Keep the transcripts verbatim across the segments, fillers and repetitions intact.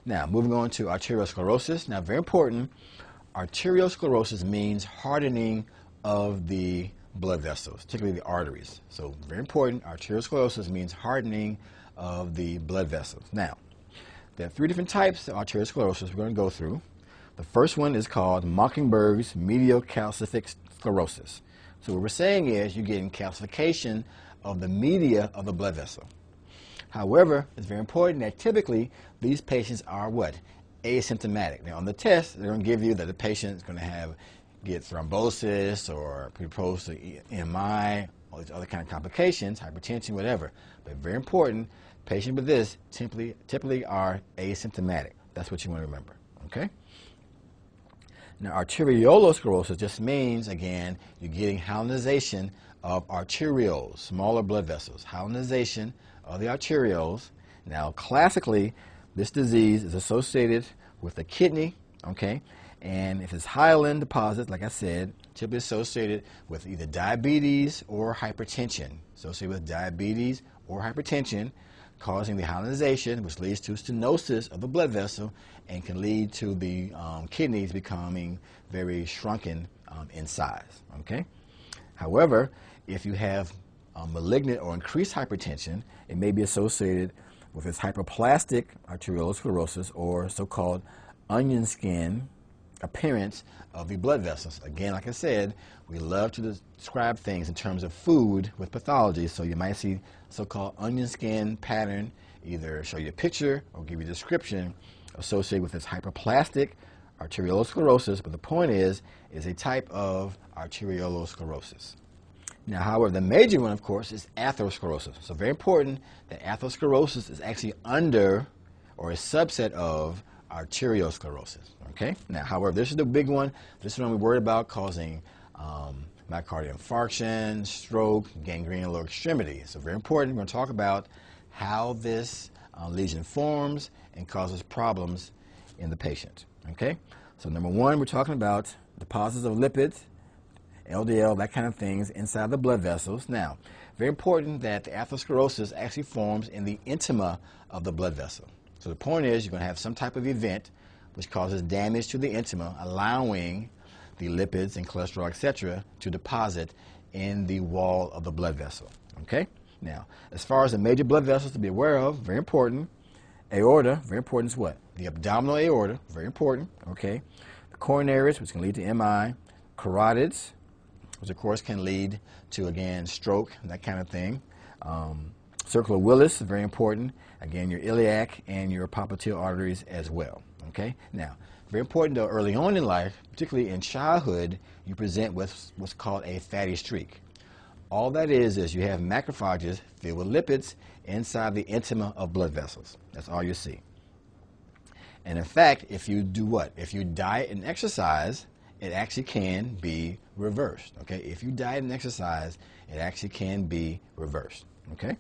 Now, moving on to arteriosclerosis. Now, very important, arteriosclerosis means hardening of the blood vessels, particularly the arteries. So, very important, arteriosclerosis means hardening of the blood vessels. Now, there are three different types of arteriosclerosis we're going to go through. The first one is called Monckenberg's medial calcific sclerosis. So what we're saying is you're getting calcification of the media of the blood vessel. However, it's very important that typically these patients are what? Asymptomatic. Now on the test, they're going to give you that the patient is going to have get thrombosis or predisposed to E M I, all these other kind of complications, hypertension, whatever. But very important, patients with this typically, typically are asymptomatic. That's what you want to remember, okay? Now, arteriolosclerosis just means, again, you're getting hyalinization of arterioles, smaller blood vessels, hyalinization of the arterioles. Now, classically, this disease is associated with the kidney, okay? And if it's hyaline deposits, like I said, typically associated with either diabetes or hypertension, associated with diabetes or hypertension, causing the hyalinization, which leads to stenosis of the blood vessel and can lead to the um, kidneys becoming very shrunken um, in size. Okay. However, if you have um, malignant or increased hypertension, it may be associated with this hyperplastic arteriolosclerosis or so-called onion skin appearance of the blood vessels. Again, like I said, we love to describe things in terms of food with pathology, so you might see so-called onion skin pattern, either show you a picture or give you a description associated with this hyperplastic arteriolosclerosis, but the point is, is a type of arteriolosclerosis. Now, however, the major one, of course, is atherosclerosis. So very important that atherosclerosis is actually under or a subset of arteriosclerosis. Okay. Now, however, this is the big one. This is one we worried about causing um, myocardial infarction, stroke, gangrene in the lower extremity. So very important. We're going to talk about how this uh, lesion forms and causes problems in the patient. Okay. So number one, we're talking about deposits of lipids, L D L, that kind of things inside the blood vessels. Now, very important that the atherosclerosis actually forms in the intima of the blood vessel. So the point is you're going to have some type of event which causes damage to the intima, allowing the lipids and cholesterol, et cetera, to deposit in the wall of the blood vessel. Okay? Now, as far as the major blood vessels to be aware of, very important. Aorta, very important is what? The abdominal aorta, very important. Okay? The coronaries, which can lead to M I. Carotids, which of course can lead to, again, stroke, that kind of thing. Um, Circle of Willis is very important. Again, your iliac and your popliteal arteries as well. Okay? Now, very important though, early on in life, particularly in childhood, you present with what's called a fatty streak. All that is is you have macrophages filled with lipids inside the intima of blood vessels. That's all you see. And in fact, if you do what? If you diet and exercise, it actually can be reversed. Okay? If you diet and exercise, it actually can be reversed. Okay?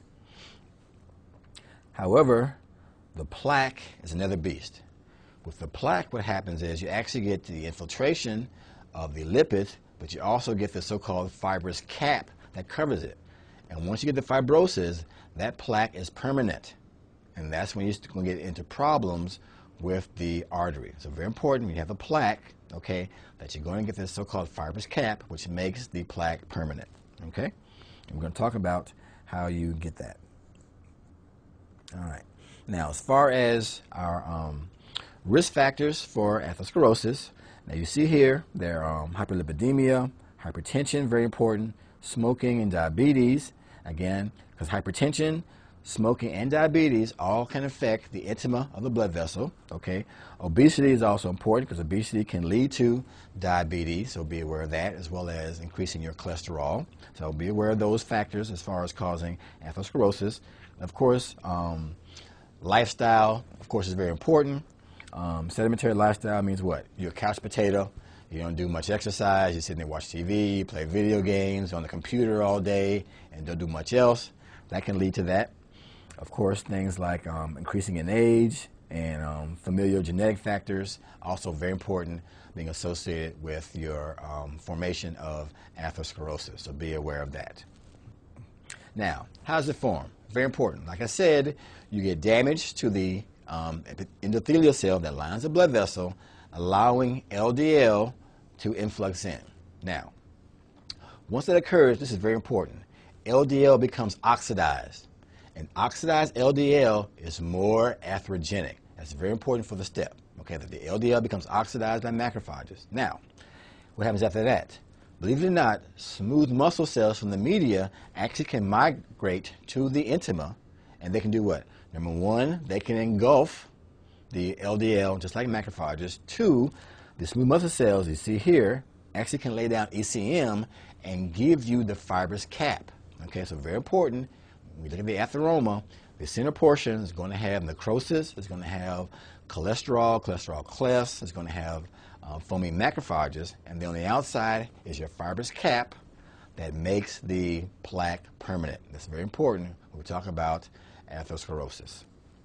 However, the plaque is another beast. With the plaque, what happens is you actually get the infiltration of the lipids, but you also get the so-called fibrous cap that covers it. And once you get the fibrosis, that plaque is permanent. And that's when you're going to get into problems with the artery. So very important, when you have a plaque, okay, that you're going to get this so-called fibrous cap, which makes the plaque permanent. Okay? And we're going to talk about how you get that. All right. Now, as far as our um, risk factors for atherosclerosis, now you see here, there are um, hyperlipidemia, hypertension, very important, smoking and diabetes. Again, because hypertension, smoking, and diabetes all can affect the intima of the blood vessel. Okay. Obesity is also important because obesity can lead to diabetes, so be aware of that, as well as increasing your cholesterol. So be aware of those factors as far as causing atherosclerosis. Of course, um, lifestyle, of course, is very important. Um, sedentary lifestyle means what? You're a couch potato. You don't do much exercise. You sit there and watch T V, play video games on the computer all day, and don't do much else. That can lead to that. Of course, things like um, increasing in age and um, familial genetic factors, also very important, being associated with your um, formation of atherosclerosis. So be aware of that. Now, how does it form? Very important. Like I said, you get damage to the um, endothelial cell that lines the blood vessel, allowing L D L to influx in. Now, once that occurs, this is very important. L D L becomes oxidized, and oxidized L D L is more atherogenic. That's very important for the step. Okay, that the L D L becomes oxidized by macrophages. Now, what happens after that? Believe it or not, smooth muscle cells from the media actually can migrate to the intima, and they can do what? Number one, they can engulf the L D L just like macrophages. Two, the smooth muscle cells you see here actually can lay down E C M and give you the fibrous cap. Okay, so very important. When we look at the atheroma, the center portion is going to have necrosis, it's going to have cholesterol, cholesterol clefts, it's going to have uh, foamy macrophages, and then on the outside is your fibrous cap that makes the plaque permanent. That's very important when we talk about atherosclerosis.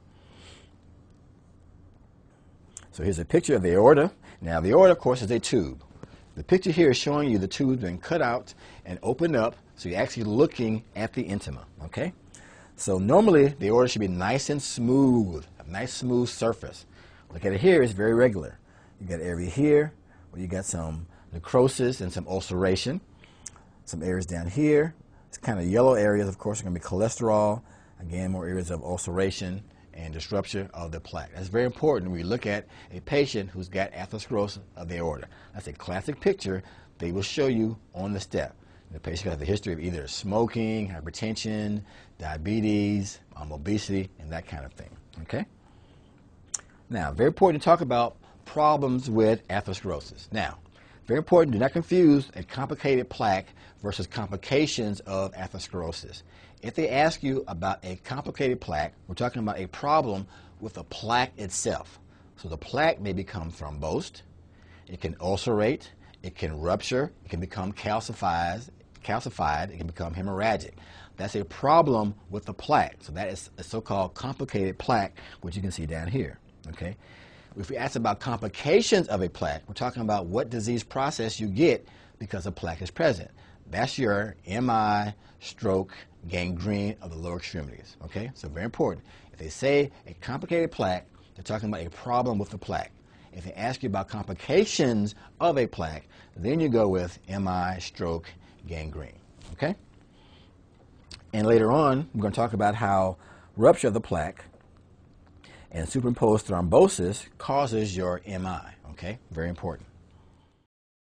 So here's a picture of the aorta. Now the aorta, of course, is a tube. The picture here is showing you the tube being cut out and opened up, so you're actually looking at the intima, okay? So normally the aorta should be nice and smooth, a nice smooth surface. Look at it here, it's very regular. You got an area here where you got some necrosis and some ulceration. Some areas down here. It's kind of yellow areas, of course, are going to be cholesterol. Again, more areas of ulceration and disruption of the plaque. That's very important when we look at a patient who's got atherosclerosis of the aorta. That's a classic picture they will show you on the step. The patient has a history of either smoking, hypertension, diabetes, um, obesity, and that kind of thing. Okay? Now, very important to talk about problems with atherosclerosis. Now, very important, do not confuse a complicated plaque versus complications of atherosclerosis. If they ask you about a complicated plaque, we're talking about a problem with the plaque itself. So the plaque may become thrombosed, it can ulcerate, it can rupture, it can become calcified, calcified, it can become hemorrhagic. That's a problem with the plaque. So that is a so-called complicated plaque, which you can see down here. Okay? If we ask about complications of a plaque, we're talking about what disease process you get because a plaque is present. That's your M I, stroke, gangrene of the lower extremities. Okay? So very important. If they say a complicated plaque, they're talking about a problem with the plaque. If they ask you about complications of a plaque, then you go with M I, stroke, gangrene. Okay? And later on, we're going to talk about how rupture of the plaque and superimposed thrombosis causes your M I. Okay? Very important.